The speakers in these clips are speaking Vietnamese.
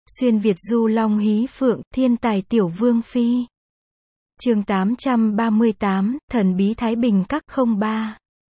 Xuyên Việt du long hí phượng, thiên tài tiểu vương phi. Chương 838, thần bí Thái Bình các 03.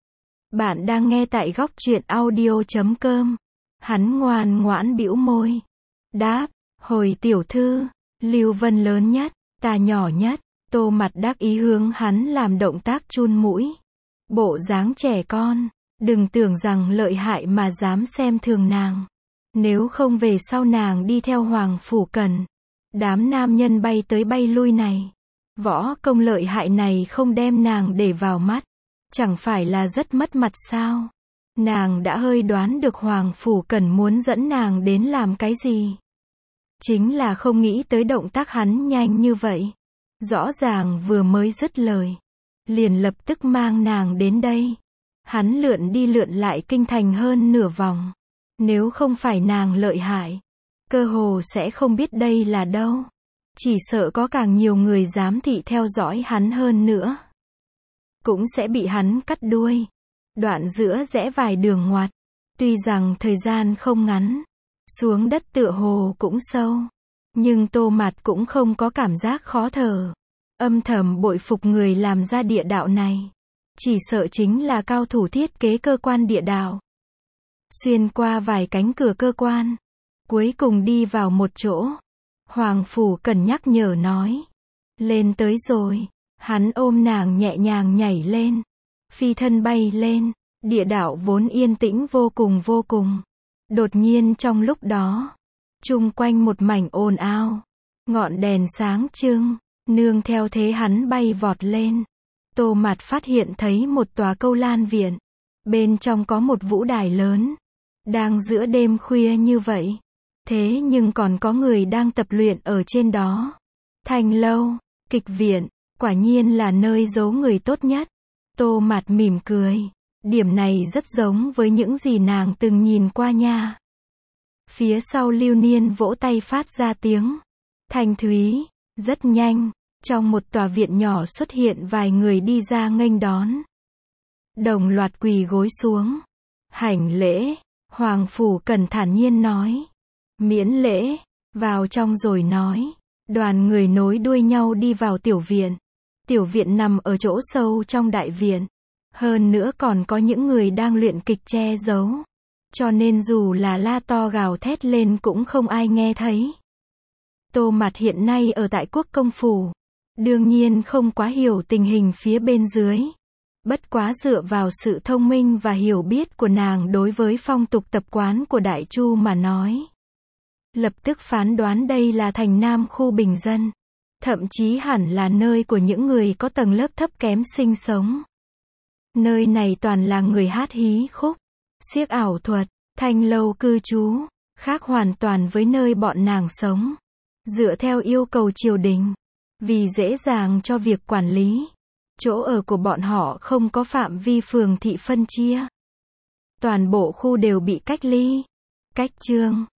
Bạn đang nghe tại góc truyện audio.com. Hắn ngoan ngoãn bĩu môi. Đáp, hồi tiểu thư, Lưu Vân lớn nhất, ta nhỏ nhất. Tô Mặt đắc ý hướng hắn làm động tác chun mũi. Bộ dáng trẻ con, đừng tưởng rằng lợi hại mà dám xem thường nàng. Nếu không về sau nàng đi theo Hoàng Phủ Cần. Đám nam nhân bay tới bay lui này. Võ công lợi hại này không đem nàng để vào mắt. Chẳng phải là rất mất mặt sao? Nàng đã hơi đoán được Hoàng Phủ Cần muốn dẫn nàng đến làm cái gì. Chính là không nghĩ tới động tác hắn nhanh như vậy. Rõ ràng vừa mới dứt lời. Liền lập tức mang nàng đến đây. Hắn lượn đi lượn lại kinh thành hơn nửa vòng. Nếu không phải nàng lợi hại, cơ hồ sẽ không biết đây là đâu. Chỉ sợ có càng nhiều người giám thị theo dõi hắn hơn nữa. Cũng sẽ bị hắn cắt đuôi. Đoạn giữa rẽ vài đường ngoặt. Tuy rằng thời gian không ngắn, xuống đất tựa hồ cũng sâu. Nhưng Tô Mặt cũng không có cảm giác khó thở. Âm thầm bội phục người làm ra địa đạo này. Chỉ sợ chính là cao thủ thiết kế cơ quan địa đạo. Xuyên qua vài cánh cửa cơ quan. Cuối cùng đi vào một chỗ. Hoàng Phủ Cần nhắc nhở nói. Lên tới rồi. Hắn ôm nàng nhẹ nhàng nhảy lên. Phi thân bay lên. Địa đạo vốn yên tĩnh vô cùng. Đột nhiên trong lúc đó. Chung quanh một mảnh ồn ào. Ngọn đèn sáng trưng. Nương theo thế hắn bay vọt lên. Tô Mặt phát hiện thấy một tòa câu lan viện. Bên trong có một vũ đài lớn. Đang giữa đêm khuya như vậy. Thế nhưng còn có người đang tập luyện ở trên đó. Thanh lâu, kịch viện, quả nhiên là nơi giấu người tốt nhất. Tô Mặt mỉm cười. Điểm này rất giống với những gì nàng từng nhìn qua nha. Phía sau Lưu Niên vỗ tay phát ra tiếng thanh thúy. Rất nhanh, trong một tòa viện nhỏ xuất hiện vài người đi ra nghênh đón. Đồng loạt quỳ gối xuống. Hành lễ. Hoàng Phủ Cần thản nhiên nói. Miễn lễ. Vào trong rồi nói. Đoàn người nối đuôi nhau đi vào tiểu viện. Tiểu viện nằm ở chỗ sâu trong đại viện. Hơn nữa còn có những người đang luyện kịch che giấu. Cho nên dù là la to gào thét lên cũng không ai nghe thấy. Tô Mặt hiện nay ở tại Quốc Công Phủ. Đương nhiên không quá hiểu tình hình phía bên dưới. Bất quá dựa vào sự thông minh và hiểu biết của nàng đối với phong tục tập quán của Đại Chu mà nói. Lập tức phán đoán đây là thành Nam khu bình dân. Thậm chí hẳn là nơi của những người có tầng lớp thấp kém sinh sống. Nơi này toàn là người hát hí khúc, xiếc ảo thuật, thanh lâu cư trú, khác hoàn toàn với nơi bọn nàng sống. Dựa theo yêu cầu triều đình, vì dễ dàng cho việc quản lý. Chỗ ở của bọn họ không có phạm vi phường thị phân chia. Toàn bộ khu đều bị cách ly, cách chương.